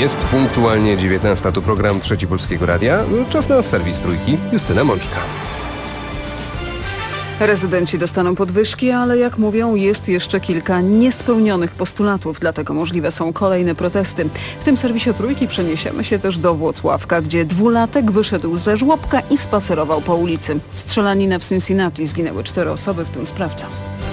Jest punktualnie 19. Tu program Trzeci Polskiego Radia. Czas na serwis Trójki. Justyna Mączka. Rezydenci dostaną podwyżki, ale jak mówią, jest jeszcze kilka niespełnionych postulatów, dlatego możliwe są kolejne protesty. W tym serwisie Trójki przeniesiemy się też do Włocławka, gdzie 2-latek wyszedł ze żłobka i spacerował po ulicy. Strzelaninę w Cincinnati, zginęły 4 osoby, w tym sprawca.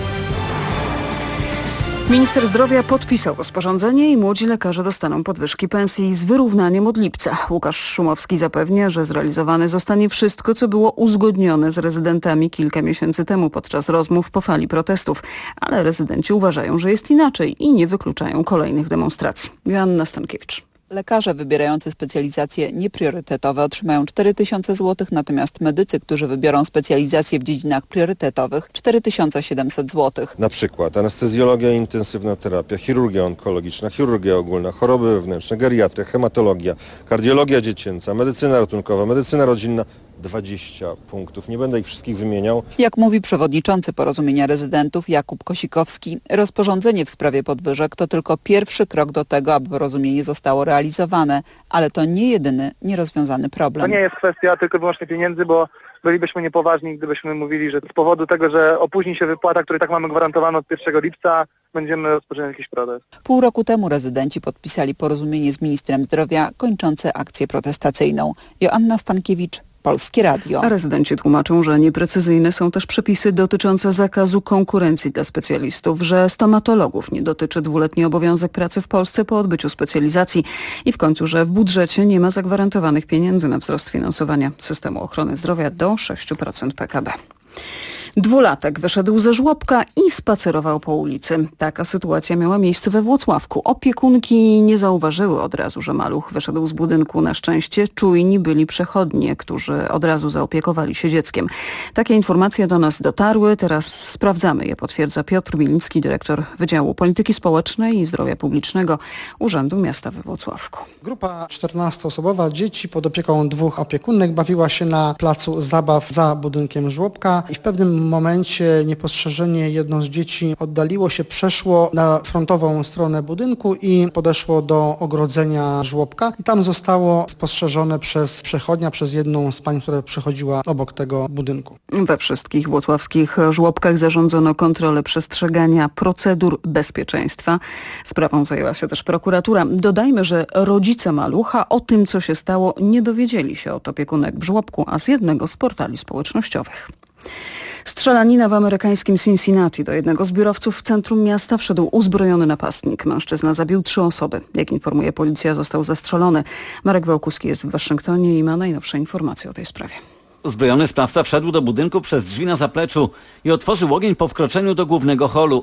Minister zdrowia podpisał rozporządzenie i młodzi lekarze dostaną podwyżki pensji z wyrównaniem od lipca. Łukasz Szumowski zapewnia, że zrealizowane zostanie wszystko, co było uzgodnione z rezydentami kilka miesięcy temu podczas rozmów po fali protestów. Ale rezydenci uważają, że jest inaczej i nie wykluczają kolejnych demonstracji. Joanna Stankiewicz. Lekarze wybierający specjalizacje niepriorytetowe otrzymają 4000 zł, natomiast medycy, którzy wybiorą specjalizacje w dziedzinach priorytetowych, 4700 zł. Na przykład anestezjologia, intensywna terapia, chirurgia onkologiczna, chirurgia ogólna, choroby wewnętrzne, geriatria, hematologia, kardiologia dziecięca, medycyna ratunkowa, medycyna rodzinna. 20 punktów. Nie będę ich wszystkich wymieniał. Jak mówi przewodniczący Porozumienia Rezydentów Jakub Kosikowski, rozporządzenie w sprawie podwyżek to tylko pierwszy krok do tego, aby porozumienie zostało realizowane, ale to nie jedyny nierozwiązany problem. To nie jest kwestia tylko i wyłącznie pieniędzy, bo bylibyśmy niepoważni, gdybyśmy mówili, że z powodu tego, że opóźni się wypłata, której tak mamy gwarantowaną od 1 lipca, będziemy rozpoczynać jakiś protest. Pół roku temu rezydenci podpisali porozumienie z ministrem zdrowia kończące akcję protestacyjną. Joanna Stankiewicz, Polskie Radio. A rezydenci tłumaczą, że nieprecyzyjne są też przepisy dotyczące zakazu konkurencji dla specjalistów, że stomatologów nie dotyczy 2-letni obowiązek pracy w Polsce po odbyciu specjalizacji i w końcu, że w budżecie nie ma zagwarantowanych pieniędzy na wzrost finansowania systemu ochrony zdrowia do 6% PKB. 2-latek wyszedł ze żłobka i spacerował po ulicy. Taka sytuacja miała miejsce we Włocławku. Opiekunki nie zauważyły od razu, że maluch wyszedł z budynku. Na szczęście czujni byli przechodnie, którzy od razu zaopiekowali się dzieckiem. Takie informacje do nas dotarły. Teraz sprawdzamy je, potwierdza Piotr Miliński, dyrektor Wydziału Polityki Społecznej i Zdrowia Publicznego Urzędu Miasta we Włocławku. Grupa 14-osobowa dzieci pod opieką 2 opiekunek bawiła się na placu zabaw za budynkiem żłobka i w pewnym momencie niepostrzeżenie jedno z dzieci oddaliło się, przeszło na frontową stronę budynku i podeszło do ogrodzenia żłobka i tam zostało spostrzeżone przez przechodnia, przez jedną z pań, która przechodziła obok tego budynku. We wszystkich włocławskich żłobkach zarządzono kontrolę przestrzegania procedur bezpieczeństwa. Sprawą zajęła się też prokuratura. Dodajmy, że rodzice malucha o tym, co się stało, nie dowiedzieli się od opiekunek w żłobku, a z jednego z portali społecznościowych. Strzelanina w amerykańskim Cincinnati. Do jednego z biurowców w centrum miasta wszedł uzbrojony napastnik. Mężczyzna zabił 3 osoby. Jak informuje policja, został zastrzelony. Marek Wałkuski jest w Waszyngtonie i ma najnowsze informacje o tej sprawie. Uzbrojony sprawca wszedł do budynku przez drzwi na zapleczu i otworzył ogień po wkroczeniu do głównego holu.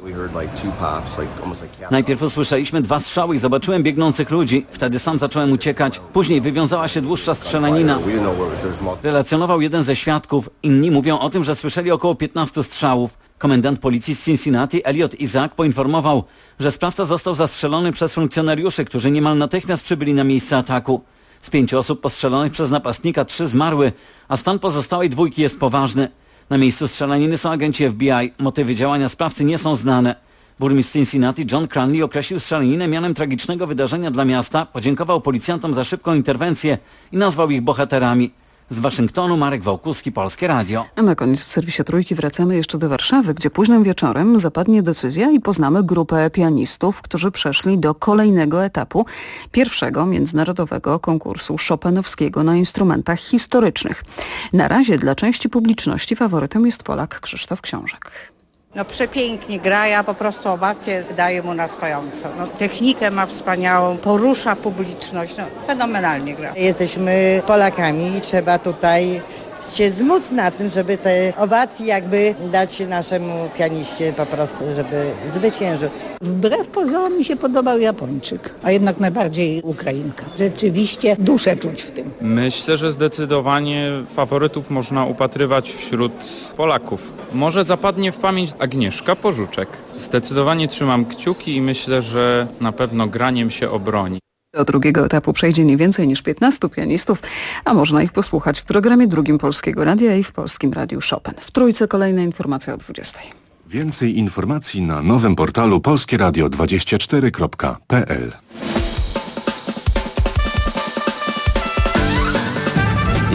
Najpierw usłyszeliśmy 2 strzały i zobaczyłem biegnących ludzi. Wtedy sam zacząłem uciekać. Później wywiązała się dłuższa strzelanina. Relacjonował jeden ze świadków. Inni mówią o tym, że słyszeli około 15 strzałów. Komendant policji z Cincinnati, Elliot Isaac, poinformował, że sprawca został zastrzelony przez funkcjonariuszy, którzy niemal natychmiast przybyli na miejsce ataku. Z 5 osób postrzelonych przez napastnika 3 zmarły, a stan pozostałej 2 jest poważny. Na miejscu strzelaniny są agenci FBI. Motywy działania sprawcy nie są znane. Burmistrz Cincinnati John Cranley określił strzelaninę mianem tragicznego wydarzenia dla miasta, podziękował policjantom za szybką interwencję i nazwał ich bohaterami. Z Waszyngtonu Marek Wałkuski, Polskie Radio. A na koniec w serwisie Trójki wracamy jeszcze do Warszawy, gdzie późnym wieczorem zapadnie decyzja i poznamy grupę pianistów, którzy przeszli do kolejnego etapu pierwszego międzynarodowego konkursu chopinowskiego na instrumentach historycznych. Na razie dla części publiczności faworytem jest Polak Krzysztof Książek. No przepięknie gra, ja po prostu owację daję mu na stojąco. No, technikę ma wspaniałą, porusza publiczność, no fenomenalnie gra. Jesteśmy Polakami i trzeba tutaj się zmóc na tym, żeby te owacje jakby dać naszemu pianiście po prostu, żeby zwyciężył. Wbrew pozorom mi się podobał Japończyk, a jednak najbardziej Ukrainka. Rzeczywiście duszę czuć w tym. Myślę, że zdecydowanie faworytów można upatrywać wśród Polaków. Może zapadnie w pamięć Agnieszka Pożuczek. Zdecydowanie trzymam kciuki i myślę, że na pewno graniem się obroni. Do drugiego etapu przejdzie nie więcej niż 15 pianistów, a można ich posłuchać w programie drugim Polskiego Radia i w Polskim Radiu Chopin. W Trójce kolejna informacja o 20. Więcej informacji na nowym portalu polskieradio24.pl.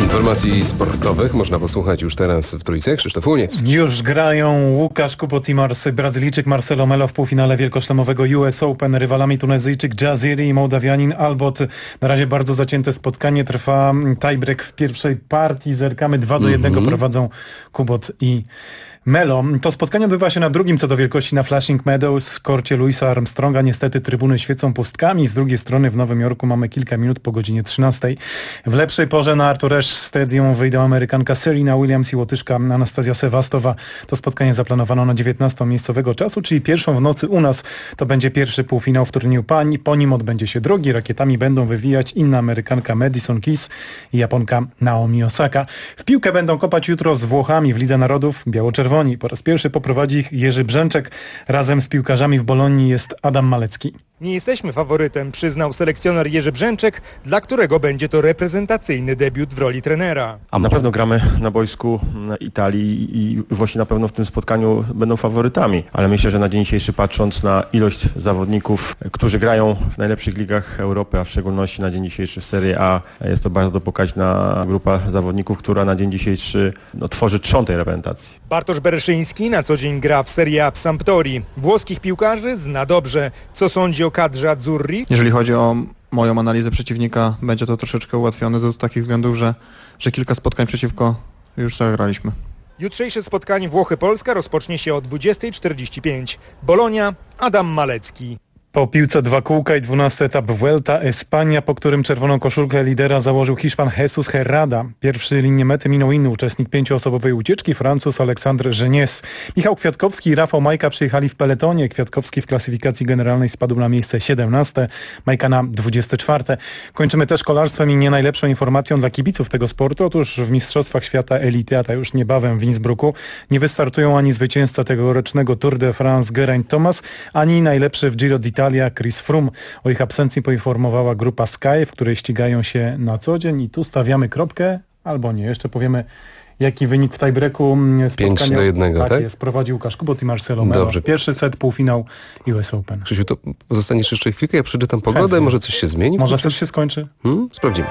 Informacji sportowych można posłuchać już teraz w Trójce. Krzysztof Łuniewski. Już grają Łukasz Kubot i Brazylijczyk Marcelo Melo w półfinale wielkoszlemowego US Open. Rywalami Tunezyjczyk Jaziri i Mołdawianin Albot. Na razie bardzo zacięte spotkanie. Trwa tiebreak w pierwszej partii. Zerkamy 2-1 prowadzą Kubot i Melo. To spotkanie odbywa się na drugim co do wielkości na Flushing Meadows, korcie Louisa Armstronga. Niestety trybuny świecą pustkami. Z drugiej strony w Nowym Jorku mamy kilka minut po godzinie 13. W lepszej porze na Arthur Ashe Stadium wyjdą Amerykanka Serena Williams i Łotyszka Anastazja Sewastowa. To spotkanie zaplanowano na 19 miejscowego czasu, czyli pierwszą w nocy u nas. To będzie pierwszy półfinał w turnieju pań. Po nim odbędzie się drugi. Rakietami będą wywijać inna Amerykanka Madison Keys i Japonka Naomi Osaka. W piłkę będą kopać jutro z Włochami w Lidze Narodów biało-czerwoni. Po raz pierwszy poprowadzi ich Jerzy Brzęczek. Razem z piłkarzami w Bolonii jest Adam Malecki. Nie jesteśmy faworytem, przyznał selekcjoner Jerzy Brzęczek, dla którego będzie to reprezentacyjny debiut w roli trenera. A na pewno gramy na boisku Italii i Włosi na pewno w tym spotkaniu będą faworytami, ale myślę, że na dzień dzisiejszy, patrząc na ilość zawodników, którzy grają w najlepszych ligach Europy, a w szczególności na dzień dzisiejszy w Serie A, jest to bardzo pokaźna grupa zawodników, która na dzień dzisiejszy tworzy trzon tej reprezentacji. Bartosz Bereszyński na co dzień gra w Serie A w Sampdorii. Włoskich piłkarzy zna dobrze. Co sądzi o kadrze Azzurri? Jeżeli chodzi o moją analizę przeciwnika, będzie to troszeczkę ułatwione z takich względów, że kilka spotkań przeciwko już zagraliśmy. Jutrzejsze spotkanie Włochy-Polska rozpocznie się o 20:45. Bolonia, Adam Malecki. Po piłce 2 kółka i 12 etap Vuelta Espania, po którym czerwoną koszulkę lidera założył Hiszpan Jesus Herrada. Pierwszy linię mety minął inny uczestnik 5-osobowej ucieczki, Francuz Alexandre Geniez. Michał Kwiatkowski i Rafał Majka przyjechali w peletonie. Kwiatkowski w klasyfikacji generalnej spadł na miejsce 17, Majka na 24. Kończymy też kolarstwem i nie najlepszą informacją dla kibiców tego sportu. Otóż w Mistrzostwach Świata Elity, a to już niebawem w Innsbrucku, nie wystartują ani zwycięzca tegorocznego Tour de France Geraint Thomas, ani najlepszy w Giro d'Italia Chris Froome. O ich absencji poinformowała grupa Sky, w której ścigają się na co dzień i tu stawiamy kropkę, albo nie. Jeszcze powiemy, jaki wynik w tiebreaku spotkania 5-1, tak? Jest, prowadzi Łukasz Kubot i Marcelo Melo. Dobrze. Pierwszy set, półfinał US Open. Krzysiu, to pozostaniesz jeszcze chwilkę, ja przeczytam pogodę, Chętnie. może coś się zmieni? Może set się skończy? Sprawdzimy.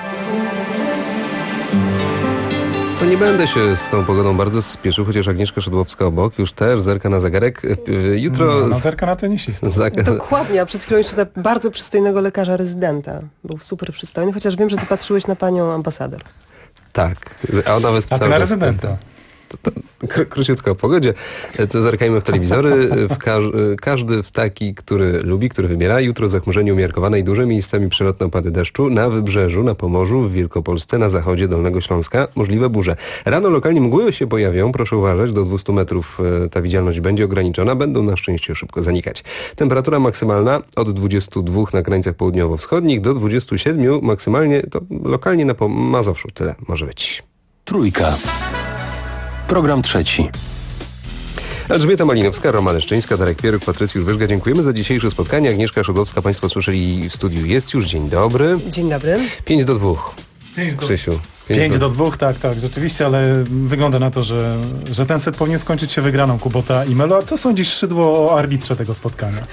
To nie będę się z tą pogodą bardzo spieszył, chociaż Agnieszka Szydłowska obok już też zerka na zegarek. Jutro... No, zerka na tenisistę. Dokładnie, a przed chwilą jeszcze bardzo przystojnego lekarza rezydenta. Był super przystojny, chociaż wiem, że ty patrzyłeś na panią ambasador. Tak, a nawet ty na rezydenta. Króciutko o pogodzie. Co zerkajmy w telewizory. Każdy w taki, który lubi, który wybiera. Jutro zachmurzenie umiarkowane i duże, miejscami przelotne opady deszczu. Na Wybrzeżu, na Pomorzu, w Wielkopolsce, na zachodzie Dolnego Śląska możliwe burze. Rano lokalnie mgły się pojawią. Proszę uważać, do 200 metrów ta widzialność będzie ograniczona. Będą na szczęście szybko zanikać. Temperatura maksymalna od 22 na krańcach południowo-wschodnich do 27 maksymalnie, to lokalnie na Mazowszu. Tyle może być. Trójka. Program trzeci. Elżbieta Malinowska, Roman Leszczyńska, Darek Pieruk, Patrycjusz Wyżga. Dziękujemy za dzisiejsze spotkanie. Agnieszka Szydłowska, Państwo słyszeli, w studiu jest już. Dzień dobry. Dzień dobry. 5-2. Krzysiu. 5-2, tak, rzeczywiście, ale wygląda na to, że ten set powinien skończyć się wygraną Kubota i Melo. A co sądzisz, Szydło, o arbitrze tego spotkania?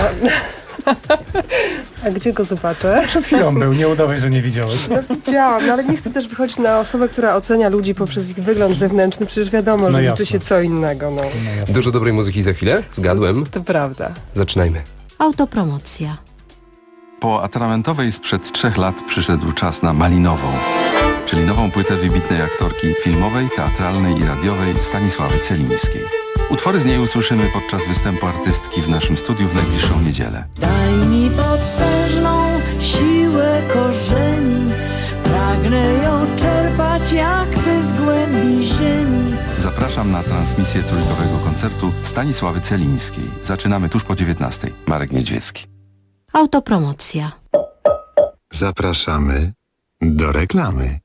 A gdzie go zobaczę? Przed chwilą był, nie udawaj, że nie widziałeś. No widziałam, ale nie chcę też wychodzić na osobę, która ocenia ludzi poprzez ich wygląd zewnętrzny. Przecież wiadomo, że liczy się co innego. Dużo dobrej muzyki za chwilę? Zgadłem. To prawda. Zaczynajmy. Autopromocja. Po atramentowej sprzed 3 lat przyszedł czas na malinową, czyli nową płytę wybitnej aktorki filmowej, teatralnej i radiowej Stanisławy Celińskiej. Utwory z niej usłyszymy podczas występu artystki w naszym studiu w najbliższą niedzielę. Daj mi potężną siłę korzeni, pragnę ją czerpać jak ty z głębi ziemi. Zapraszam na transmisję trójkowego koncertu Stanisławy Celińskiej. Zaczynamy tuż po 19:00. Marek Niedźwiecki. Autopromocja. Zapraszamy do reklamy.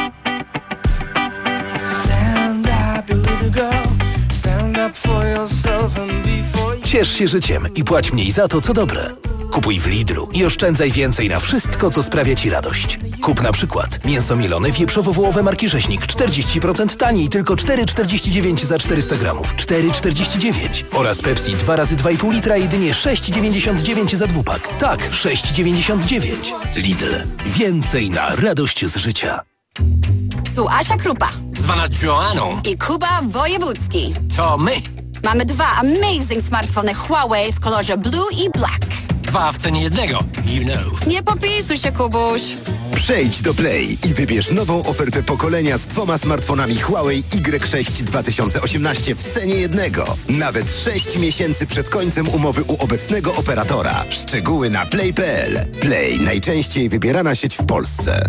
Ciesz się życiem i płać mniej za to, co dobre. Kupuj w Lidlu i oszczędzaj więcej na wszystko, co sprawia Ci radość. Kup na przykład mięso mielone wieprzowo-wołowe marki Rzeźnik 40% taniej, tylko 4,49 za 400 gramów. 4,49. Oraz Pepsi 2 razy 2,5 litra jedynie 6,99 za dwupak. Tak, 6,99. Lidl. Więcej na radość z życia. Tu Asia Krupa. Zwana Joanną. I Kuba Wojewódzki. To my. Mamy 2 amazing smartfony Huawei w kolorze blue i black. 2 w cenie jednego. You know. Nie popisuj się, Kubuś. Przejdź do Play i wybierz nową ofertę pokolenia z 2 smartfonami Huawei Y6 2018 w cenie jednego. Nawet 6 miesięcy przed końcem umowy u obecnego operatora. Szczegóły na play.pl. Play, najczęściej wybierana sieć w Polsce.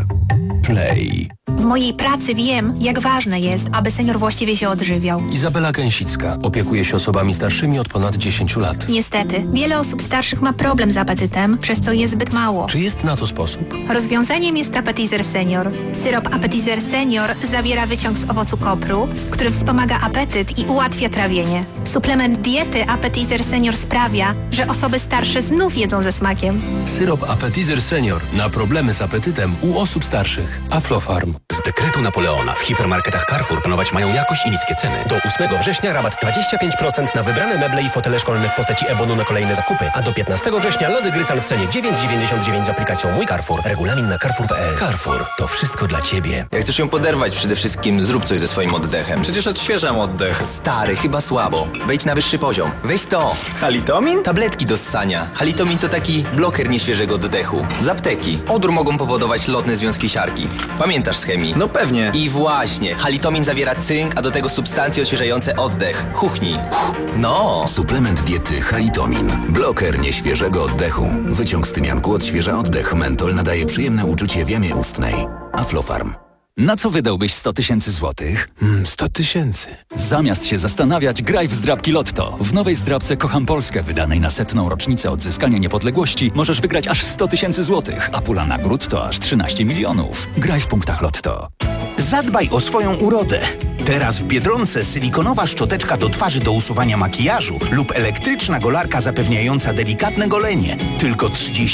Play. W mojej pracy wiem, jak ważne jest, aby senior właściwie się odżywiał. Izabela Gęsicka opiekuje się osobami starszymi od ponad 10 lat. Niestety, wiele osób starszych ma problem z apetytem, przez co je zbyt mało. Czy jest na to sposób? Rozwiązaniem jest Appetizer Senior. Syrop Appetizer Senior zawiera wyciąg z owocu kopru, który wspomaga apetyt i ułatwia trawienie. Suplement diety Appetizer Senior sprawia, że osoby starsze znów jedzą ze smakiem. Syrop Appetizer Senior na problemy z apetytem u osób starszych. Aflofarm. Z dekretu Napoleona w hipermarketach Carrefour panować mają jakość i niskie ceny. Do 8 września rabat 25% na wybrane meble i fotele szkolne w postaci e-bonu na kolejne zakupy, a do 15 września lody Grycan w cenie 9,99 z aplikacją Mój Carrefour. Regulamin na carrefour.pl. Carrefour. To wszystko dla Ciebie. Jak chcesz ją poderwać, przede wszystkim zrób coś ze swoim oddechem. Przecież odświeżam oddech. Stary, chyba słabo. Wejdź na wyższy poziom. Weź to. Halitomin? Tabletki do ssania. Halitomin to taki bloker nieświeżego oddechu. Z apteki. Odór mogą powodować lotne związki siarki. Pamiętasz z chemii? No pewnie. I właśnie. Halitomin zawiera cynk, a do tego substancje odświeżające oddech. Chuchnij. No. Suplement diety Halitomin. Bloker nieświeżego oddechu. Wyciąg z tymianku odświeża oddech. Mentol nadaje przyjemne uczucie w jamie ustnej. Aflofarm. Na co wydałbyś 100 000 złotych? 100 000. Zamiast się zastanawiać, graj w zdrabki Lotto. W nowej zdrabce Kocham Polskę, wydanej na 100. rocznicę odzyskania niepodległości, możesz wygrać aż 100 000 złotych, a pula nagród to aż 13 milionów. Graj w punktach Lotto. Zadbaj o swoją urodę. Teraz w Biedronce silikonowa szczoteczka do twarzy do usuwania makijażu lub elektryczna golarka zapewniająca delikatne golenie. Tylko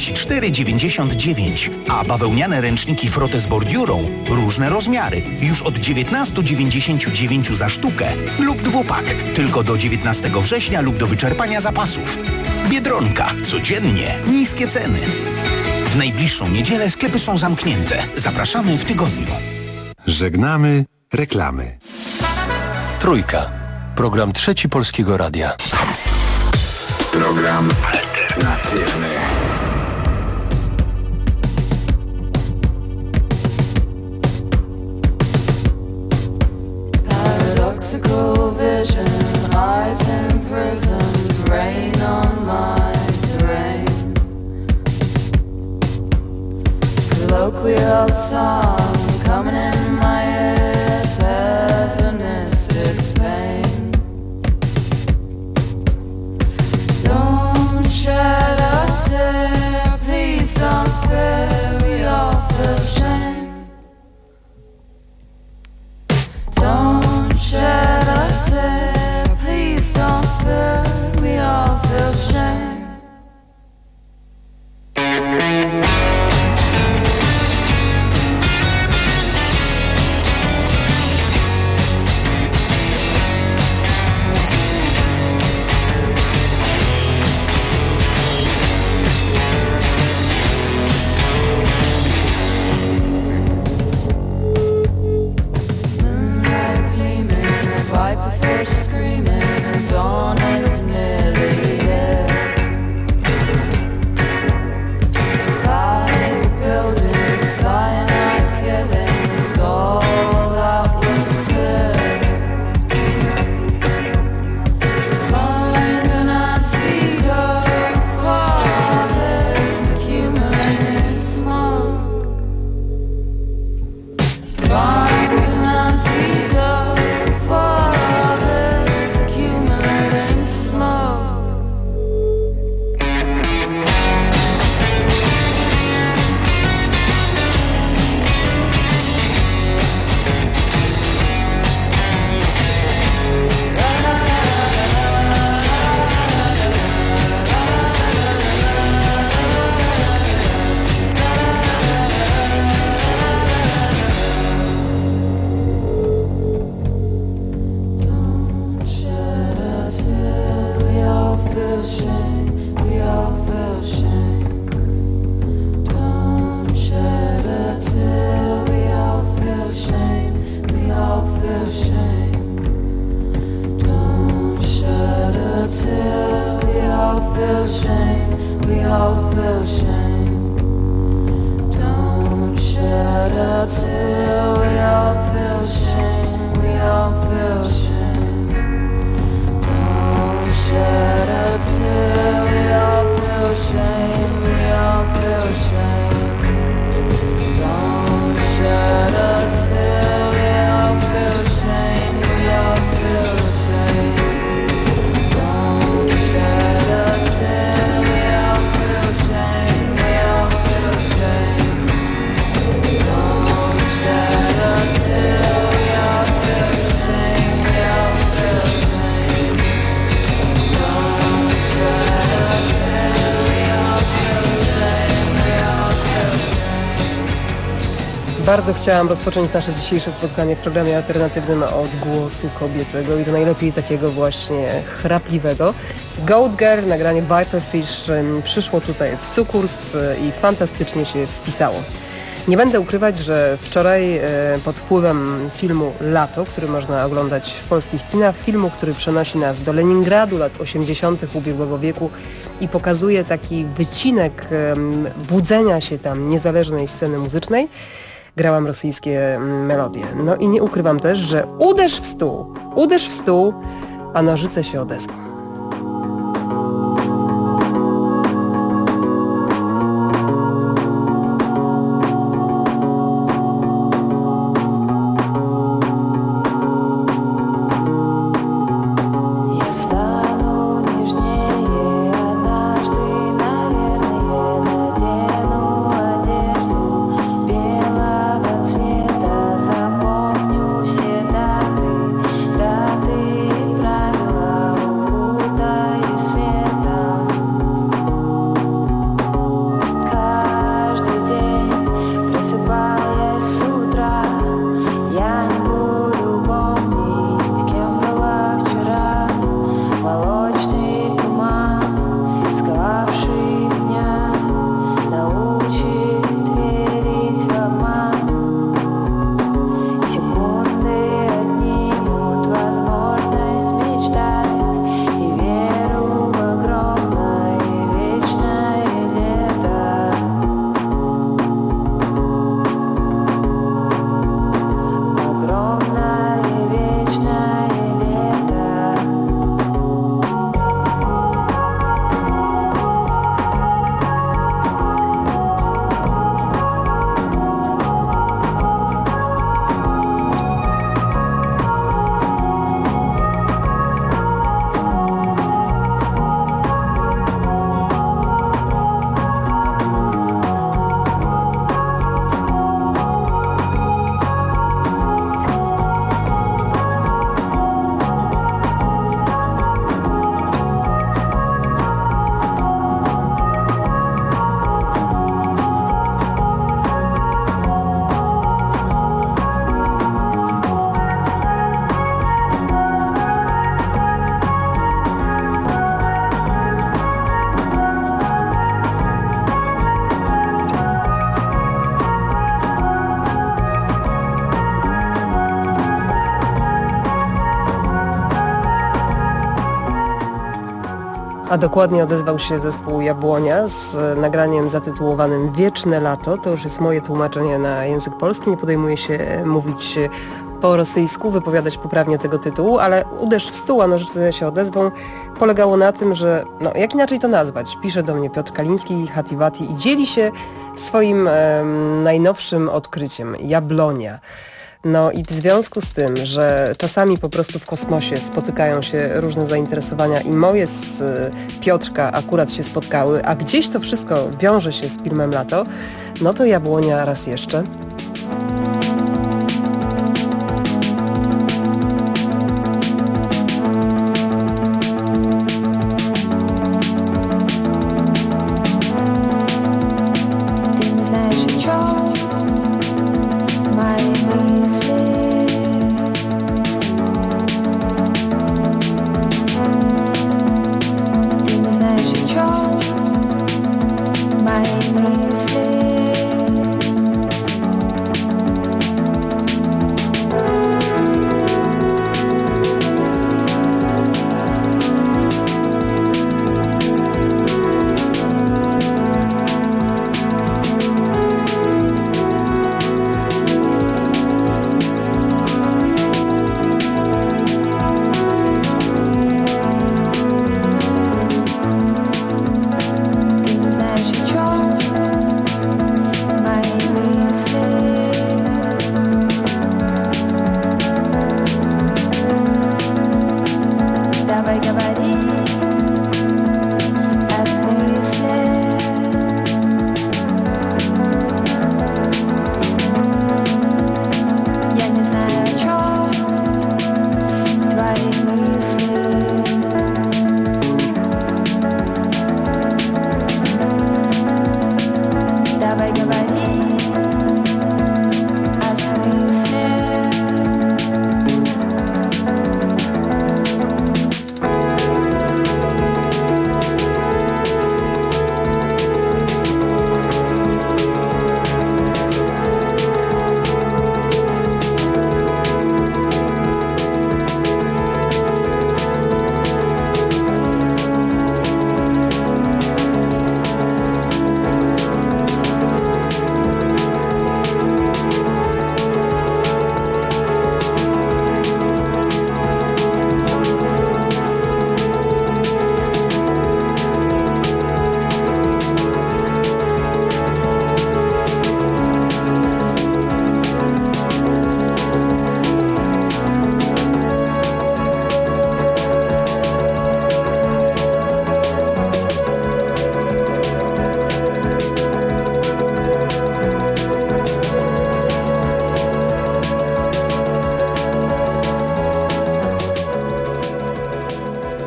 34,99. A bawełniane ręczniki Frotte z bordiurą, różne rozmiary, już od 19,99 za sztukę lub dwupak. Tylko do 19 września lub do wyczerpania zapasów. Biedronka. Codziennie niskie ceny. W najbliższą niedzielę sklepy są zamknięte. Zapraszamy w tygodniu. Żegnamy reklamy. Trójka. Program Trzeci Polskiego Radia. Program alternatywny. Paradoxical vision, eyes imprisoned, rain on my terrain. Colloquial song coming in my ears, hedonistic pain. Don't shed a tear. Bardzo chciałam rozpocząć nasze dzisiejsze spotkanie w programie alternatywnym od głosu kobiecego i to najlepiej takiego właśnie chrapliwego. Goat Girl, nagranie Viperfish przyszło tutaj w sukurs i fantastycznie się wpisało. Nie będę ukrywać, że wczoraj pod wpływem filmu Lato, który można oglądać w polskich kinach, filmu, który przenosi nas do Leningradu lat 80. ubiegłego wieku i pokazuje taki wycinek budzenia się tam niezależnej sceny muzycznej, grałam rosyjskie melodie. No i nie ukrywam też, że uderz w stół, a nożyce się odezwą. A dokładnie odezwał się zespół Jabłonia z nagraniem zatytułowanym Wieczne lato. To już jest moje tłumaczenie na język polski. Nie podejmuję się mówić po rosyjsku, wypowiadać poprawnie tego tytułu, ale uderz w stół, a nożyce się odezwą, polegało na tym, że, no jak inaczej to nazwać, pisze do mnie Piotr Kaliński, Hativati i dzieli się swoim najnowszym odkryciem, Jabłonia. No i w związku z tym, że czasami po prostu w kosmosie spotykają się różne zainteresowania i moje z Piotrka akurat się spotkały, a gdzieś to wszystko wiąże się z filmem Lato, no to Jabłonia raz jeszcze.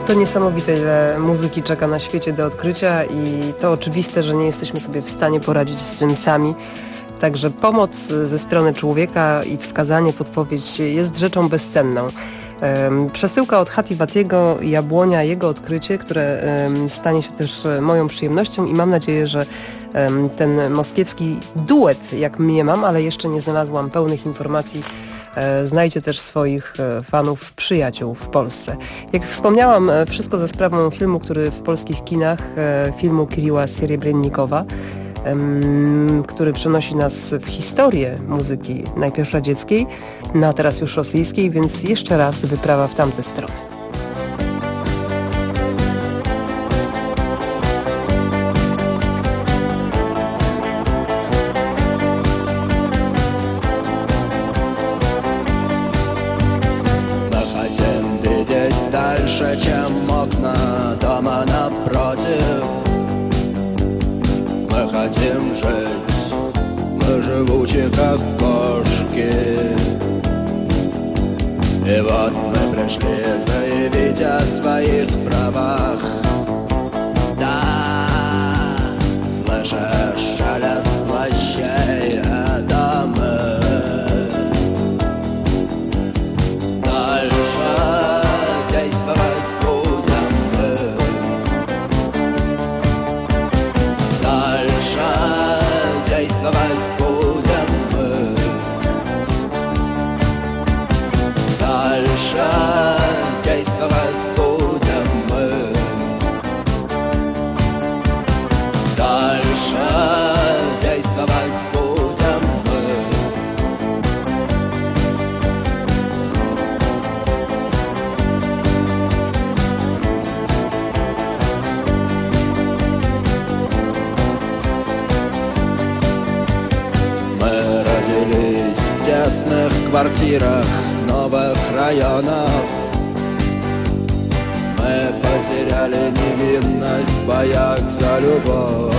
To niesamowite, ile muzyki czeka na świecie do odkrycia i to oczywiste, że nie jesteśmy sobie w stanie poradzić z tym sami. Także pomoc ze strony człowieka i wskazanie, podpowiedź jest rzeczą bezcenną. Przesyłka od Hati Watiego, Jabłonia, jego odkrycie, które stanie się też moją przyjemnością i mam nadzieję, że ten moskiewski duet, jak mniemam, ale jeszcze nie znalazłam pełnych informacji, znajdzie też swoich fanów, przyjaciół w Polsce. Jak wspomniałam, wszystko za sprawą filmu, który w polskich kinach, filmu Kiriła Serebrennikowa, który przenosi nas w historię muzyki, najpierw radzieckiej, no a teraz już rosyjskiej, więc jeszcze raz wyprawa w tamte strony. Дальше, чем окна дома напротив. Мы хотим жить, мы живучи, как кошки. И вот мы пришли заявить о своих правах. Да, слышишь шелест плащей, это мы. Дальше действовать будем мы. Дальше действовать будем мы. Дальше действовать будем мы. Дальше действовать будем мы. Мы родились в тесных квартирах новых районов. Мы потеряли невинность в боях за любовь.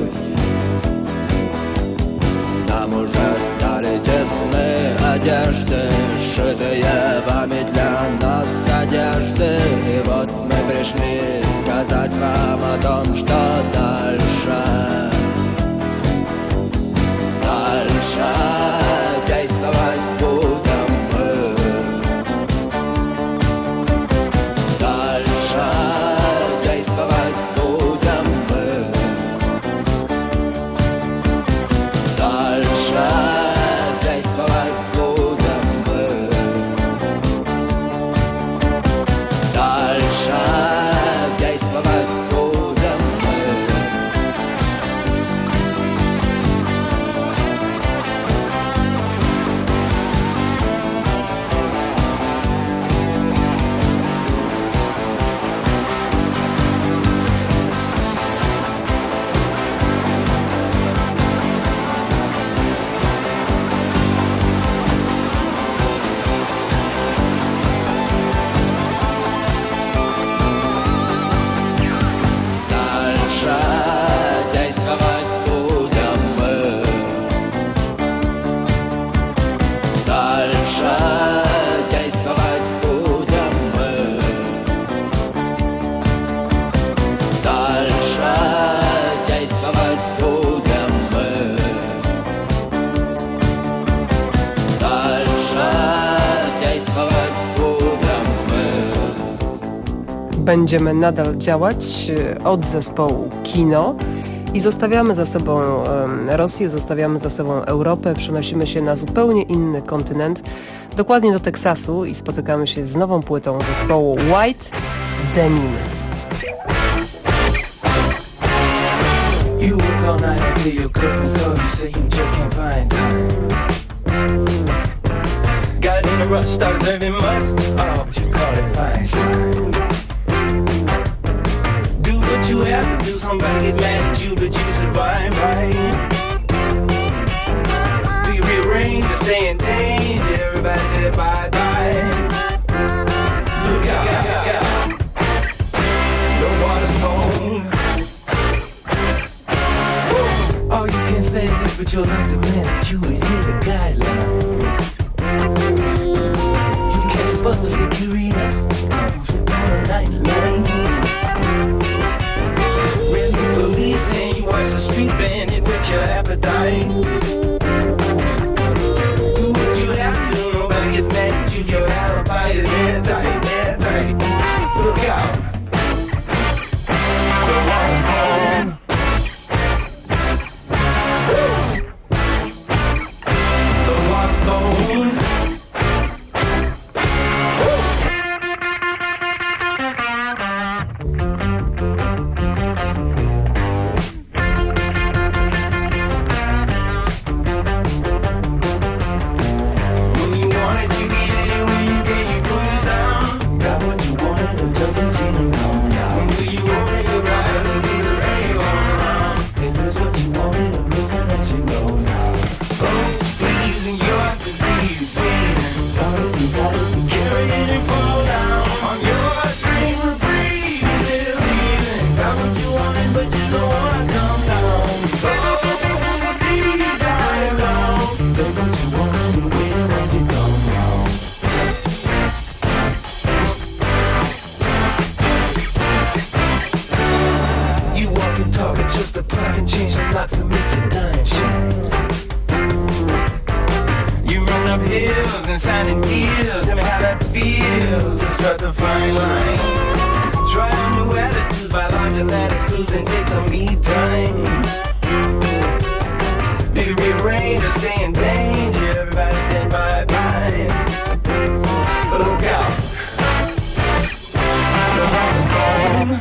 Нам уже стали тесны одежды, сшитые вами для нас одежды. И вот мы пришли сказать вам о том, что дальше. Дальше действовать будем мы. Дальше действовать будем мы. Дальше действовать будем мы. Дальше действовать будем мы. Дальше действовать будем мы. Дальше действовать будем мы. Дальше действовать будем мы. Дальше действовать budem my. Będziemy nadal działać od zespołu Kino i zostawiamy za sobą Rosję, zostawiamy za sobą Europę, przenosimy się na zupełnie inny kontynent, dokładnie do Teksasu i spotykamy się z nową płytą zespołu White Denim. You work all night until your girlfriend's call. You say you just can't find time. Got in a rush, start observing much. Oh, but you call it fine sign. Do what you have to do. Somebody gets mad at you, but you survive, right? Do you rearrange or stay in danger? Everybody says bye bye. Look out, no water's home. Oh, you can't stand it, but you'll have to glance that you would hear the guideline. You can catch a bus with securities, flip on a nightline. and signing deals. Tell me how that feels to strut the fine line. Try new attitudes by larger latitudes and take some me time. Maybe rearrange or stay in danger. Everybody saying bye-bye. But look out. The heart is gone.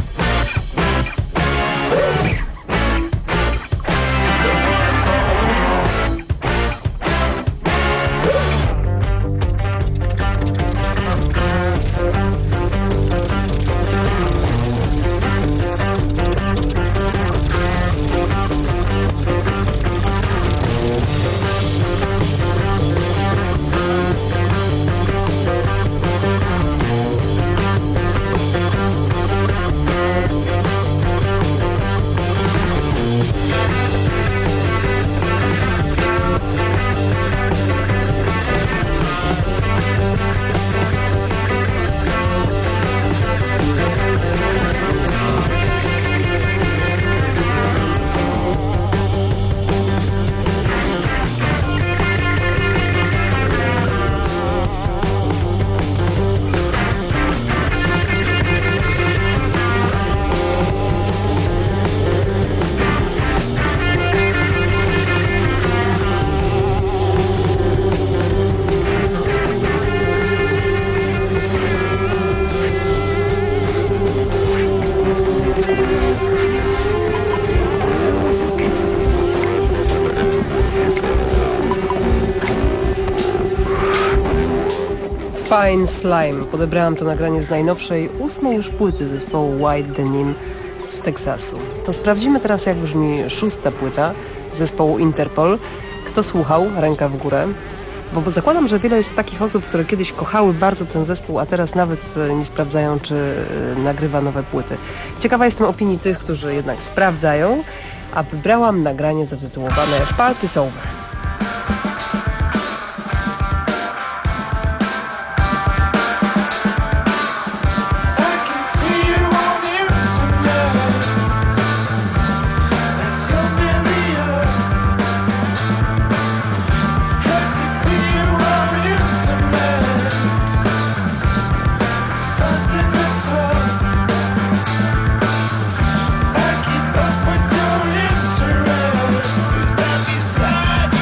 Fine Slime. Podebrałam to nagranie z najnowszej, 8. już płyty zespołu White Denim z Teksasu. To sprawdzimy teraz, jak brzmi 6. płyta zespołu Interpol. Kto słuchał? Ręka w górę. Bo zakładam, że wiele jest takich osób, które kiedyś kochały bardzo ten zespół, a teraz nawet nie sprawdzają, czy nagrywa nowe płyty. Ciekawa jestem opinii tych, którzy jednak sprawdzają, a wybrałam nagranie zatytułowane Party's Over. Beside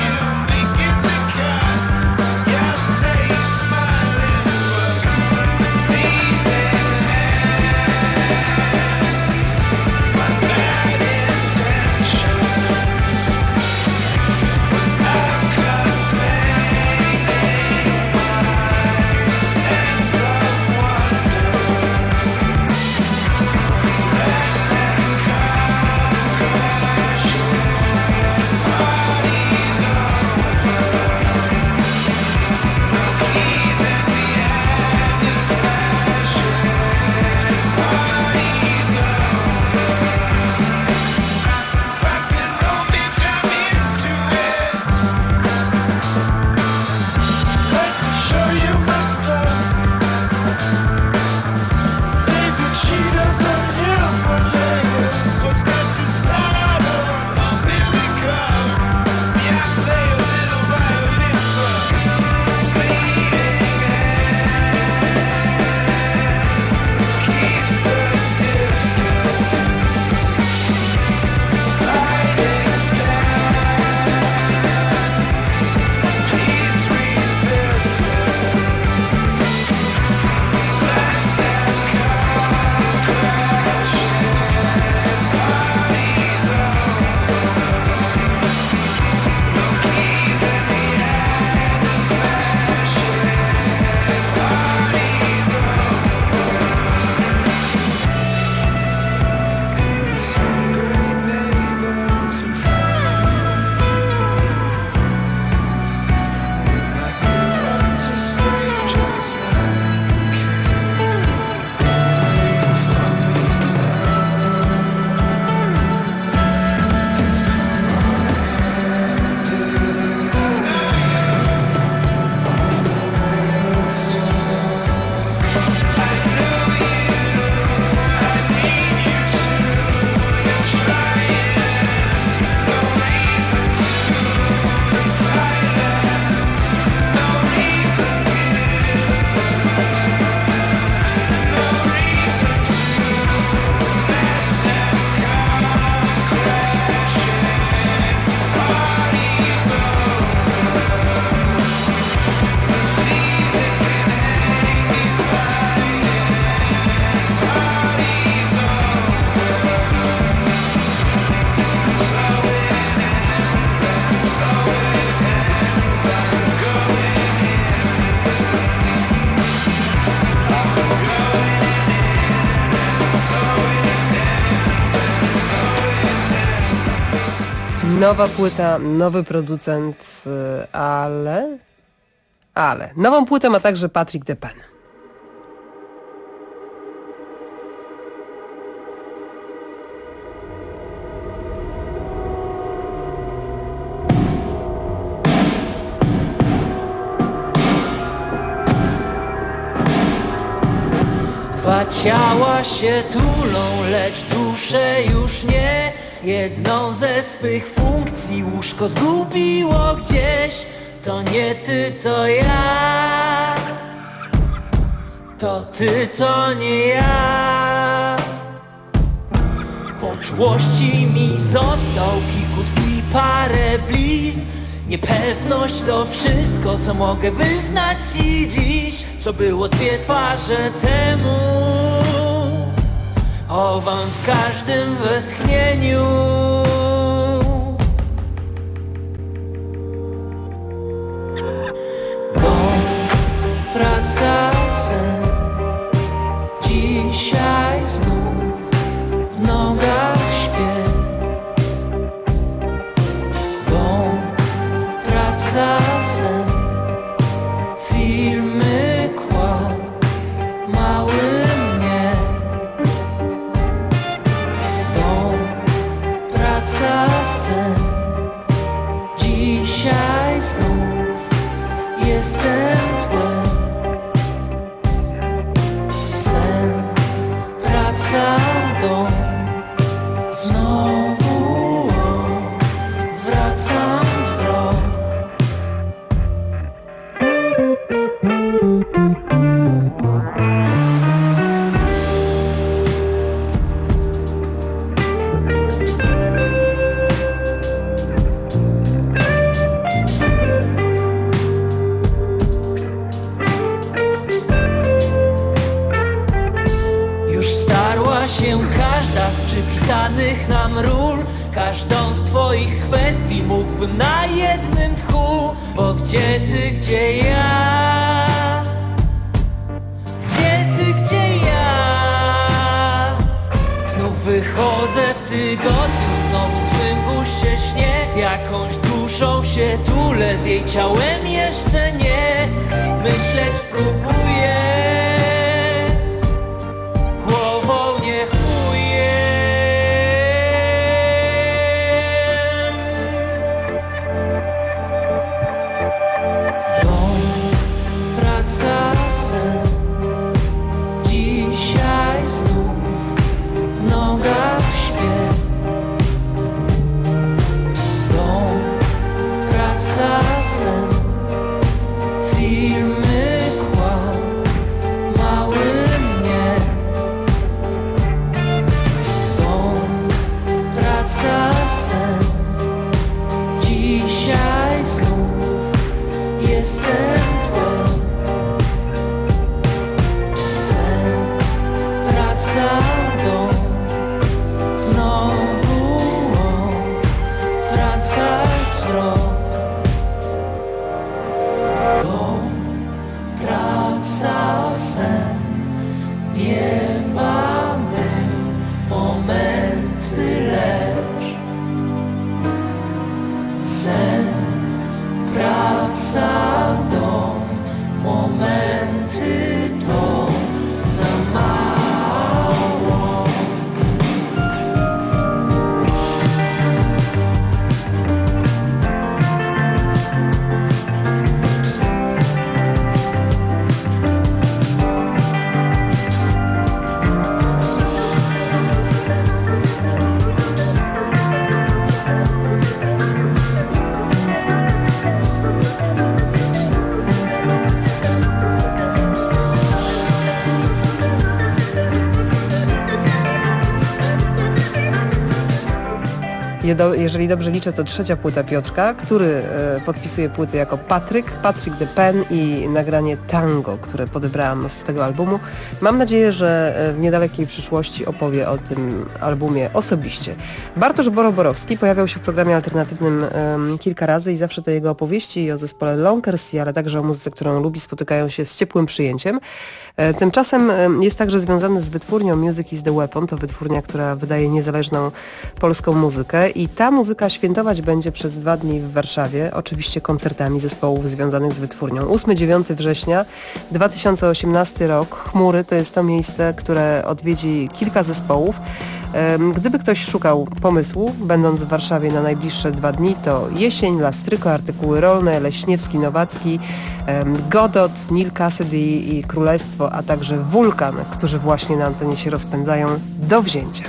Nowa płyta, nowy producent, ale nową płytę ma także Patrick DePen. Dwa ciała się tulą, lecz dusze już nie. Jedną ze swych funkcji łóżko zgubiło gdzieś. To nie ty, to ja. To ty, to nie ja. Po czułości mi został kikut i parę blizn. Niepewność to wszystko, co mogę wyznać ci dziś. Co było 2 twarze temu, chowam w każdym westchnieniu. Dom, praca, sen, dzisiaj znów w nogach śpię. Dom, praca, sen, filmy, kłam, mały mnie. Dom, praca, sen, dzisiaj znów jestem tłem. Sen, praca, dom, znowu wracam wzrok. Każda z przypisanych nam ról, każdą z twoich kwestii mógłbym na jednym tchu. Bo gdzie ty, gdzie ja? Gdzie ty, gdzie ja? Znów wychodzę w tygodniu, znowu w swym guście śnie. Z jakąś duszą się tulę, z jej ciałem jeszcze nie. Myśleć próbuję, głową nie chuję. Dom, praca, sen, dzisiaj znów w nogach śpię. Dom, praca, sen, filmy, kłam, mały mnie. Dom, praca, sen, dzisiaj znów jestem tłem. Sen, praca, dom, znowu wracać wzrok. Dom, praca, sen, miewamy momenty, lecz sen, praca, dom, momenty to za mało. Jeżeli dobrze liczę, to 3. płyta Piotrka, który podpisuje płyty jako Patrick DePen i nagranie Tango, które podebrałam z tego albumu. Mam nadzieję, że w niedalekiej przyszłości opowie o tym albumie osobiście. Bartosz Boroborowski pojawiał się w programie alternatywnym kilka razy i zawsze te jego opowieści o zespole Lonkers, ale także o muzyce, którą lubi, spotykają się z ciepłym przyjęciem. Tymczasem jest także związany z wytwórnią Music is the Weapon. To wytwórnia, która wydaje niezależną polską muzykę I ta muzyka świętować będzie przez 2 dni w Warszawie, oczywiście koncertami zespołów związanych z wytwórnią. 8-9 września 2018 rok. Chmury to jest to miejsce, które odwiedzi kilka zespołów. Gdyby ktoś szukał pomysłu, będąc w Warszawie na najbliższe 2 dni, to Jesień, Lastryko, Artykuły Rolne, Leśniewski, Nowacki, Godot, Neil Cassidy i Królestwo, a także Wulkan, którzy właśnie na antenie się rozpędzają do wzięcia.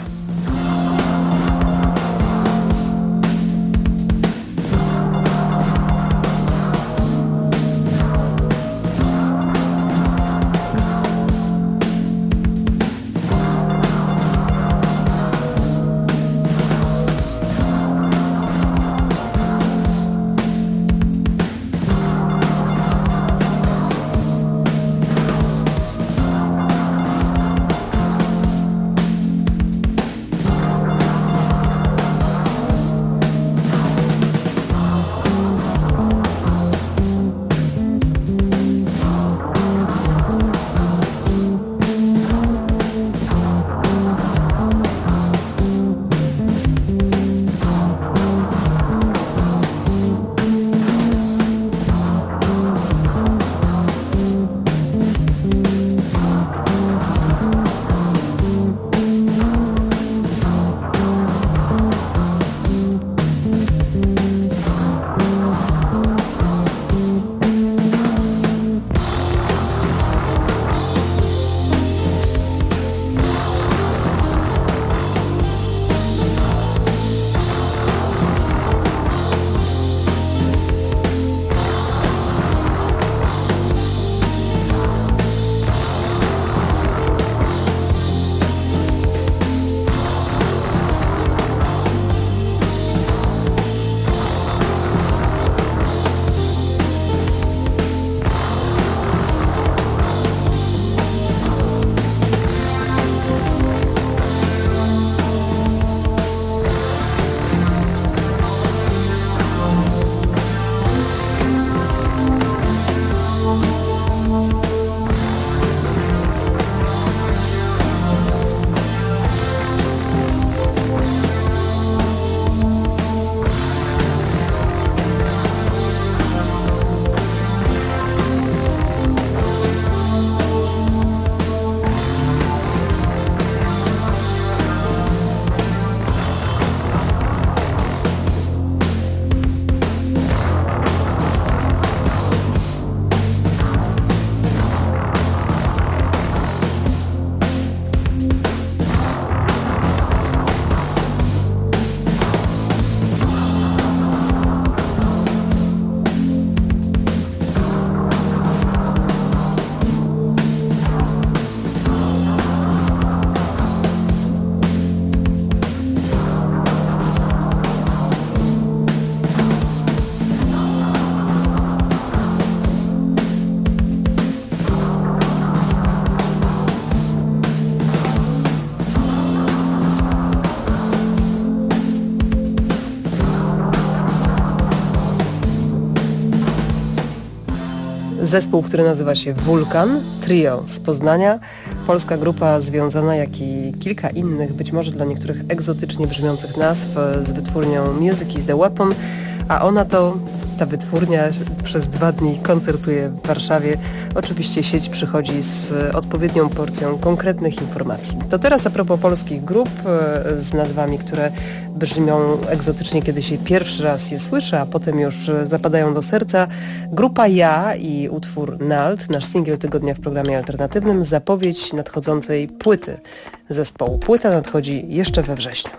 Zespół, który nazywa się Wulkan, trio z Poznania. Polska grupa związana, jak i kilka innych, być może dla niektórych egzotycznie brzmiących nazw, z wytwórnią Music is the Weapon, a ona to, ta wytwórnia, przez 2 dni koncertuje w Warszawie. Oczywiście sieć przychodzi z odpowiednią porcją konkretnych informacji. To teraz a propos polskich grup z nazwami, które brzmią egzotycznie, kiedy się pierwszy raz je słyszy, a potem już zapadają do serca. Grupa Ja i utwór Nalt, nasz singiel tygodnia w programie alternatywnym, zapowiedź nadchodzącej płyty zespołu. Płyta nadchodzi jeszcze we wrześniu.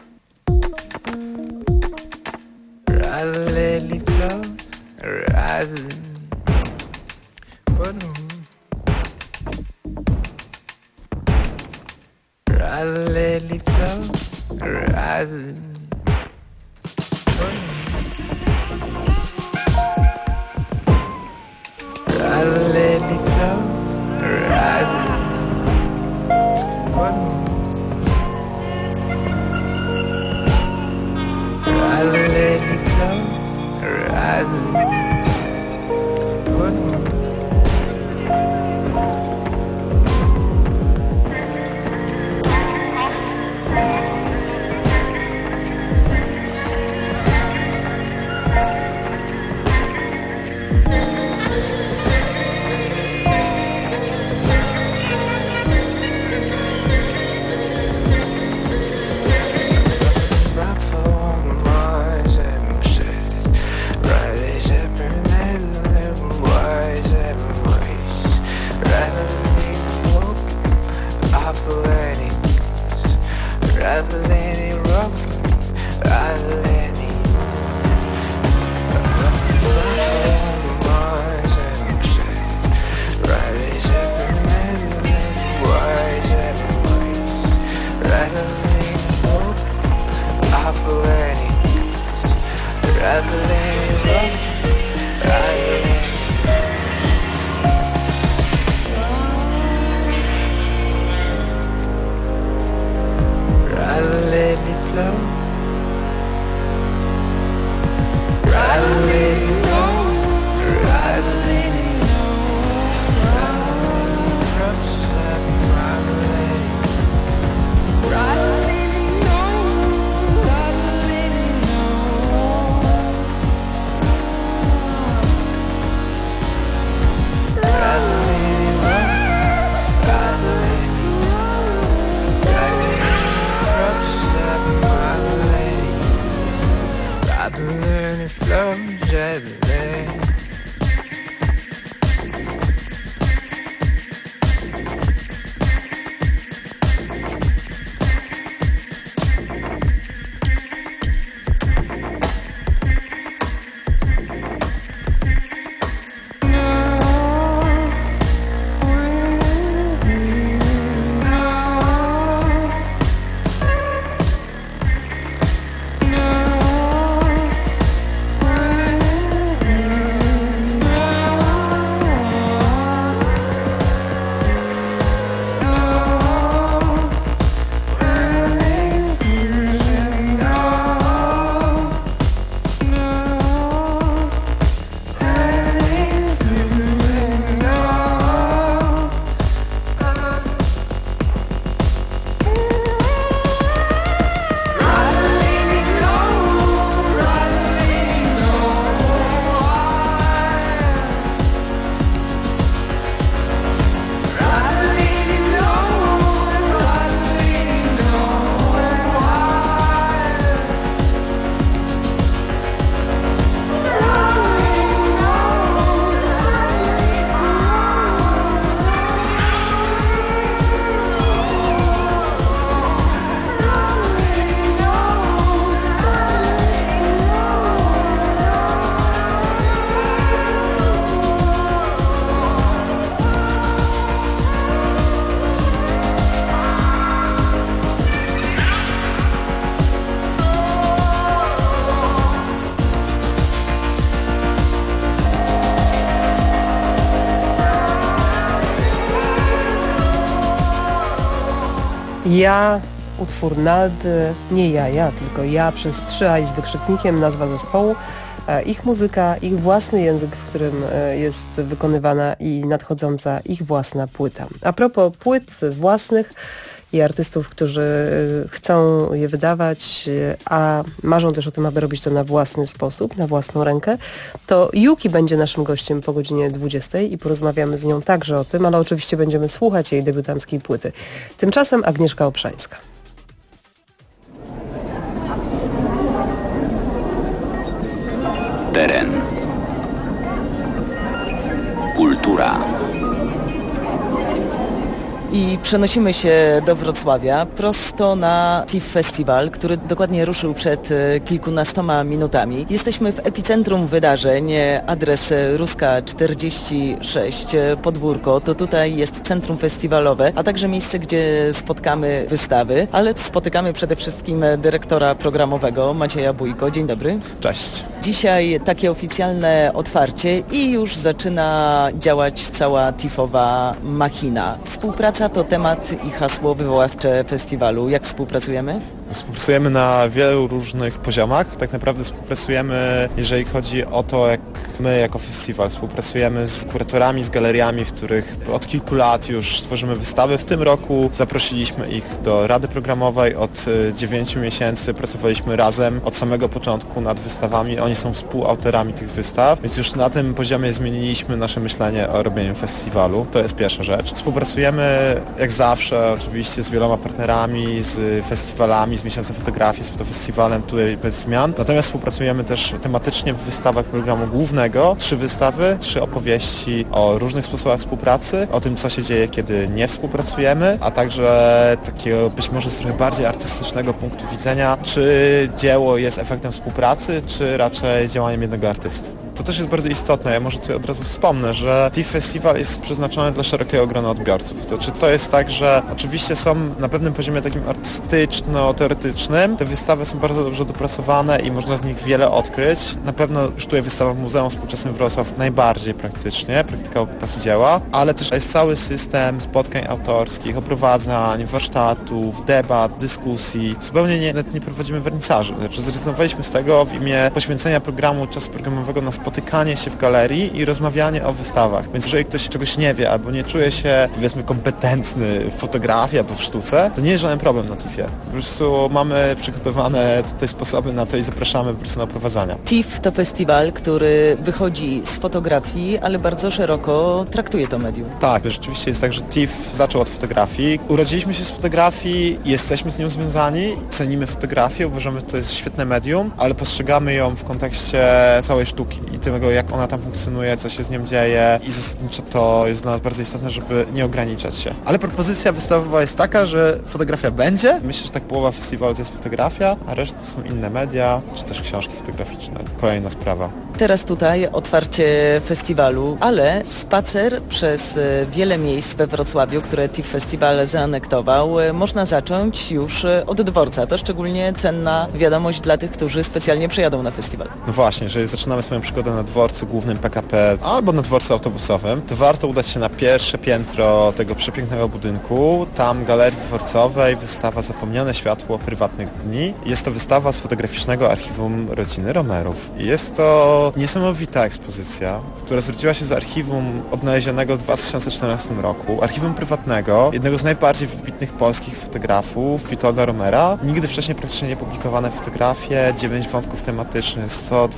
Ja, utwór Nald, nie ja, tylko ja przez 3A i z wykrzyknikiem, nazwa zespołu, ich muzyka, ich własny język, w którym jest wykonywana i nadchodząca ich własna płyta. A propos płyt własnych i artystów, którzy chcą je wydawać, a marzą też o tym, aby robić to na własny sposób, na własną rękę, to Yuki będzie naszym gościem po godzinie 20 i porozmawiamy z nią także o tym, ale oczywiście będziemy słuchać jej debiutanckiej płyty. Tymczasem Agnieszka Obszańska. Teren. Kultura. I przenosimy się do Wrocławia, prosto na TIFF Festival, który dokładnie ruszył przed kilkunastoma minutami. Jesteśmy w epicentrum wydarzeń, adres Ruska 46, Podwórko. To tutaj jest centrum festiwalowe, a także miejsce, gdzie spotkamy wystawy, ale spotykamy przede wszystkim dyrektora programowego Macieja Bójko. Dzień dobry. Cześć. Dzisiaj takie oficjalne otwarcie i już zaczyna działać cała TIFF-owa machina. Współpraca to temat i hasło wywoławcze festiwalu. Jak współpracujemy? Współpracujemy na wielu różnych poziomach. Tak naprawdę współpracujemy, jeżeli chodzi o to, jak my jako festiwal współpracujemy z kuratorami, z galeriami, w których od kilku lat już tworzymy wystawy. W tym roku zaprosiliśmy ich do Rady Programowej. Od 9 miesięcy pracowaliśmy razem od samego początku nad wystawami. Oni są współautorami tych wystaw, więc już na tym poziomie zmieniliśmy nasze myślenie o robieniu festiwalu. To jest pierwsza rzecz. Współpracujemy jak zawsze oczywiście z wieloma partnerami, z festiwalami, z Miesiącem Fotografii, z fotofestiwalem, tutaj bez zmian. Natomiast współpracujemy też tematycznie w wystawach programu głównego. 3 wystawy, 3 opowieści o różnych sposobach współpracy, o tym, co się dzieje, kiedy nie współpracujemy, a także takiego być może z trochę bardziej artystycznego punktu widzenia, czy dzieło jest efektem współpracy, czy raczej działaniem jednego artysty. To też jest bardzo istotne. Ja może tutaj od razu wspomnę, że TIFF Festival jest przeznaczony dla szerokiego grona odbiorców. To jest tak, że oczywiście są na pewnym poziomie takim artystyczno-teoretycznym. Te wystawy są bardzo dobrze dopracowane i można w nich wiele odkryć. Na pewno już tutaj wystawa w Muzeum Współczesnym Wrocław najbardziej praktycznie, praktyka okupacji dzieła, ale też jest cały system spotkań autorskich, oprowadzań, warsztatów, debat, dyskusji. Zupełnie nie prowadzimy wernisażu. Znaczy zrezygnowaliśmy z tego w imię poświęcenia programu, czasu programowego na spotykanie się w galerii i rozmawianie o wystawach. Więc jeżeli ktoś czegoś nie wie albo nie czuje się, powiedzmy, kompetentny w fotografii albo w sztuce, to nie jest żaden problem na TIFF-ie. Po prostu mamy przygotowane tutaj sposoby na to i zapraszamy po prostu na oprowadzania. TIFF to festiwal, który wychodzi z fotografii, ale bardzo szeroko traktuje to medium. Tak, rzeczywiście jest tak, że TIFF zaczął od fotografii. Urodziliśmy się z fotografii, jesteśmy z nią związani, cenimy fotografię, uważamy, że to jest świetne medium, ale postrzegamy ją w kontekście całej sztuki i tego, jak ona tam funkcjonuje, co się z nią dzieje i zasadniczo to jest dla nas bardzo istotne, żeby nie ograniczać się. Ale propozycja wystawowa jest taka, że fotografia będzie. Myślę, że tak połowa festiwalu to jest fotografia, a reszta to są inne media, czy też książki fotograficzne. Kolejna sprawa. Teraz tutaj otwarcie festiwalu, ale spacer przez wiele miejsc we Wrocławiu, które TIFF Festival zaanektował, można zacząć już od dworca. To szczególnie cenna wiadomość dla tych, którzy specjalnie przyjadą na festiwal. No właśnie, jeżeli zaczynamy swoją przygodę na dworcu głównym PKP albo na dworcu autobusowym, to warto udać się na pierwsze piętro tego przepięknego budynku. Tam galerii dworcowej wystawa Zapomniane światło prywatnych dni. Jest to wystawa z fotograficznego archiwum rodziny Romerów. I jest to niesamowita ekspozycja, która zrodziła się z archiwum odnalezionego w 2014 roku. Archiwum prywatnego, jednego z najbardziej wybitnych polskich fotografów, Witolda Romera. Nigdy wcześniej praktycznie nie publikowane fotografie, 9 wątków tematycznych,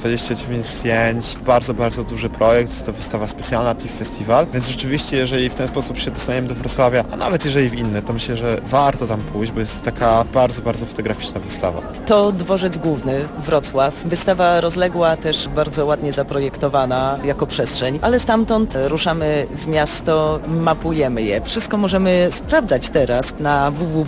129 zdjęć, bardzo, bardzo duży projekt, jest to wystawa specjalna TIFF Festival, więc rzeczywiście, jeżeli w ten sposób się dostaniemy do Wrocławia, a nawet jeżeli w inny, to myślę, że warto tam pójść, bo jest taka bardzo, bardzo fotograficzna wystawa. To dworzec główny, Wrocław. Wystawa rozległa, też bardzo ładnie zaprojektowana jako przestrzeń, ale stamtąd ruszamy w miasto, mapujemy je. Wszystko możemy sprawdzać teraz na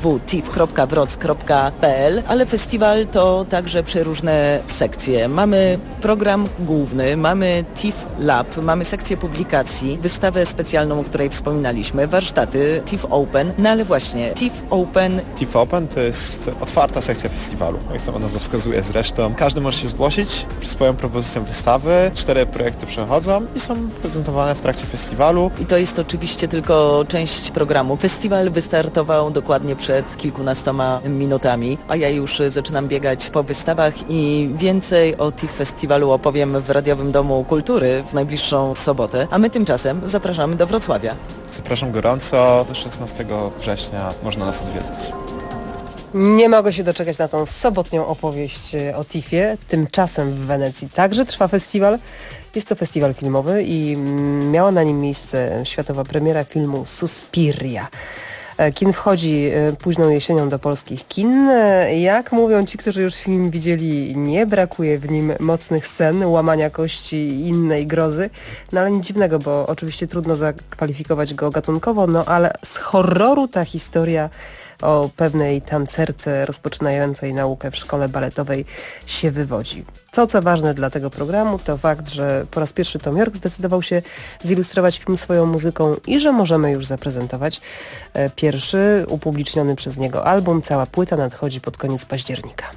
www.tiff.wroc.pl, ale festiwal to także przeróżne sekcje. Mamy program główny, mamy TIFF Lab, mamy sekcję publikacji, wystawę specjalną, o której wspominaliśmy, warsztaty, TIFF Open, no ale właśnie TIFF Open. TIFF Open to jest otwarta sekcja festiwalu, jak sama nazwa wskazuje zresztą. Każdy może się zgłosić z swoją propozycją wystawy, 4 projekty przechodzą i są prezentowane w trakcie festiwalu. I to jest oczywiście tylko część programu. Festiwal wystartował dokładnie przed kilkunastoma minutami, a ja już zaczynam biegać po wystawach i więcej o TIFF Festiwalu opowiem w Radiowym Domu Kultury w najbliższą sobotę, a my tymczasem zapraszamy do Wrocławia. Zapraszam gorąco, do 16 września można nas odwiedzać. Nie mogę się doczekać na tą sobotnią opowieść o TIFF-ie. Tymczasem w Wenecji także trwa festiwal. Jest to festiwal filmowy i miała na nim miejsce światowa premiera filmu Suspiria. Kin wchodzi późną jesienią do polskich kin. Jak mówią ci, którzy już film widzieli, nie brakuje w nim mocnych scen, łamania kości i innej grozy. No ale nic dziwnego, bo oczywiście trudno zakwalifikować go gatunkowo, no ale z horroru ta historia o pewnej tancerce rozpoczynającej naukę w szkole baletowej się wywodzi. Co ważne dla tego programu, to fakt, że po raz pierwszy Tom York zdecydował się zilustrować film swoją muzyką i że możemy już zaprezentować pierwszy upubliczniony przez niego album. Cała płyta nadchodzi pod koniec października.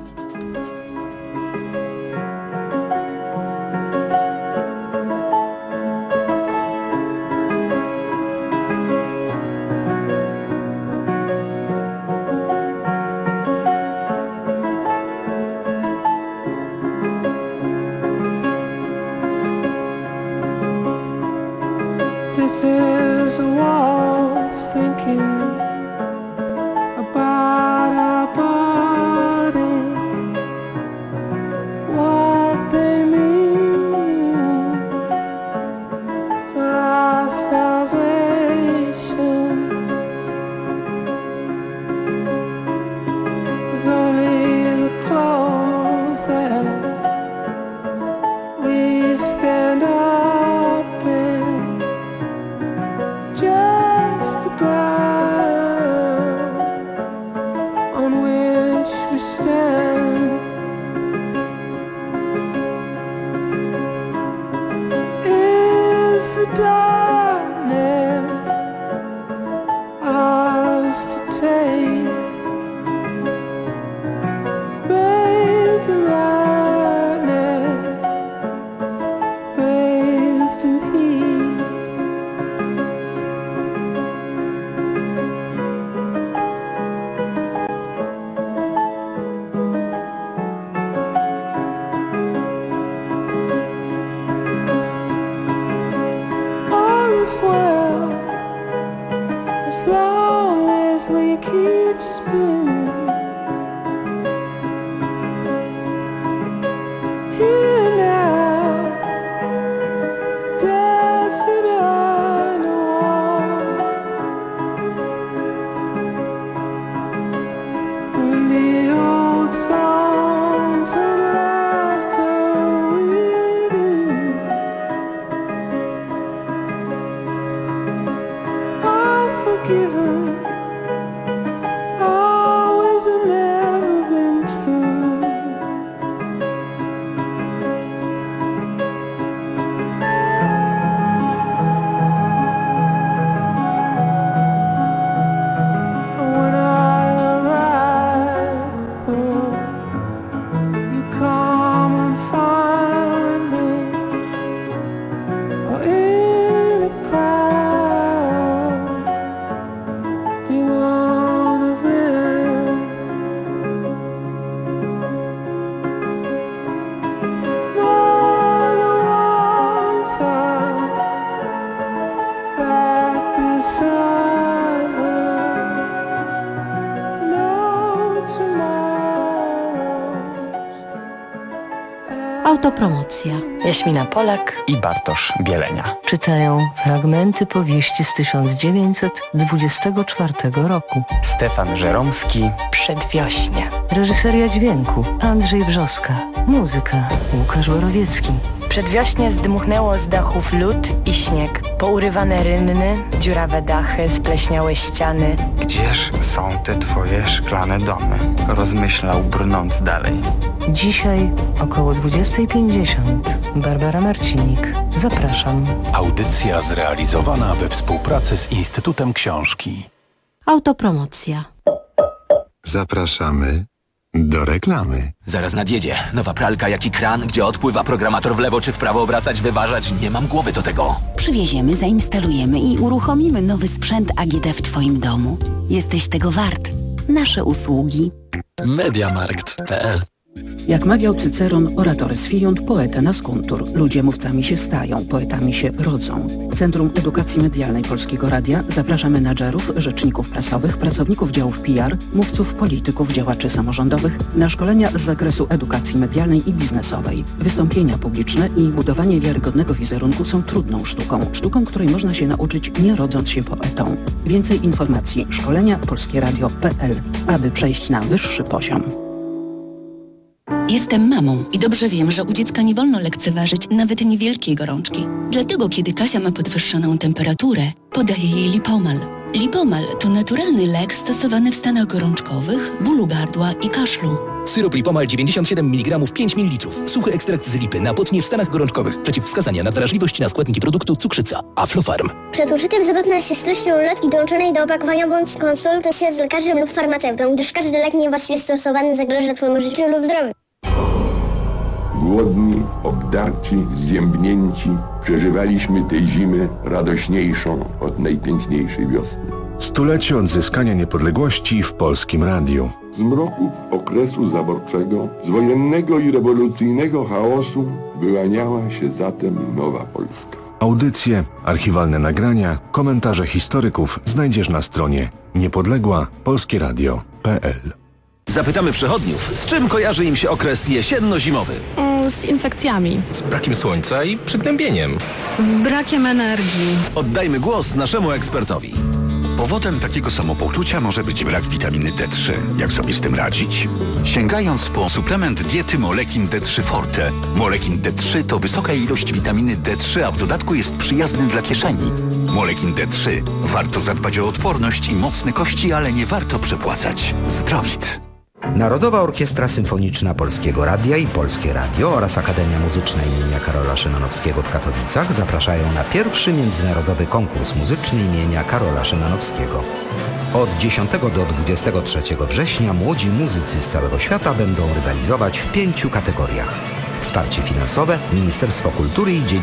Autopromocja. Jaśmina Polak i Bartosz Bielenia czytają fragmenty powieści z 1924 roku. Stefan Żeromski. Przedwiośnie. Reżyseria dźwięku Andrzej Brzoska. Muzyka Łukasz Borowiecki. Przedwiośnie zdmuchnęło z dachów lód i śnieg. Pourywane rynny, dziurawe dachy, spleśniałe ściany. Gdzież są te twoje szklane domy? Rozmyślał, brnąc dalej. Dzisiaj około 20:50. Barbara Marcinik. Zapraszam. Audycja zrealizowana we współpracy z Instytutem Książki. Autopromocja. Zapraszamy Do reklamy. Zaraz nadjedzie. Nowa pralka jak i kran, gdzie odpływa programator w lewo czy w prawo obracać, wyważać. Nie mam głowy do tego. Przywieziemy, zainstalujemy i uruchomimy nowy sprzęt AGD w Twoim domu. Jesteś tego wart. Nasze usługi. Mediamarkt.pl. Jak mawiał Cyceron, oratoris fiunt, poeta skuntur. Ludzie mówcami się stają, poetami się rodzą. Centrum Edukacji Medialnej Polskiego Radia zaprasza menadżerów, rzeczników prasowych, pracowników działów PR, mówców, polityków, działaczy samorządowych na szkolenia z zakresu edukacji medialnej i biznesowej. Wystąpienia publiczne i budowanie wiarygodnego wizerunku są trudną sztuką, której można się nauczyć nie rodząc się poetą. Więcej informacji szkolenia polskieradio.pl, aby przejść na wyższy poziom. Jestem mamą i dobrze wiem, że u dziecka nie wolno lekceważyć nawet niewielkiej gorączki. Dlatego, kiedy Kasia ma podwyższoną temperaturę, podaję jej Lipomal. Lipomal to naturalny lek stosowany w stanach gorączkowych, bólu gardła i kaszlu. Syrop Lipomal 97 mg 5 ml. Suchy ekstrakt z lipy na potnie w stanach gorączkowych. Przeciwwskazania na wrażliwość na składniki produktu cukrzyca. Aflofarm. Przed użyciem zapewne się styczną ulotki dołączonej do opakowania bądź skonsultuj się z lekarzem lub farmaceutą, gdyż każdy lek niewłaściwie stosowany zagraża Twojemu życiu lub zdrowiu. Głodni, obdarci, zziębnięci, przeżywaliśmy tę zimę radośniejszą od najpiękniejszej wiosny. Stulecie odzyskania niepodległości w Polskim Radiu. Z mroków okresu zaborczego, z wojennego i rewolucyjnego chaosu wyłaniała się zatem nowa Polska. Audycje, archiwalne nagrania, komentarze historyków znajdziesz na stronie niepodległapolskieradio.pl. Zapytamy przechodniów, z czym kojarzy im się okres jesienno-zimowy? Z infekcjami. Z brakiem słońca i przygnębieniem. Z brakiem energii. Oddajmy głos naszemu ekspertowi. Powodem takiego samopoczucia może być brak witaminy D3. Jak sobie z tym radzić? Sięgając po suplement diety Molekin D3 Forte. Molekin D3 to wysoka ilość witaminy D3, a w dodatku jest przyjazny dla kieszeni. Molekin D3. Warto zadbać o odporność i mocne kości, ale nie warto przepłacać. Zdrowit. Narodowa Orkiestra Symfoniczna Polskiego Radia i Polskie Radio oraz Akademia Muzyczna imienia Karola Szymanowskiego w Katowicach zapraszają na pierwszy międzynarodowy konkurs muzyczny imienia Karola Szymanowskiego. Od 10 do 23 września młodzi muzycy z całego świata będą rywalizować w 5 kategoriach. Wsparcie finansowe Ministerstwo Kultury i Dziedzictwa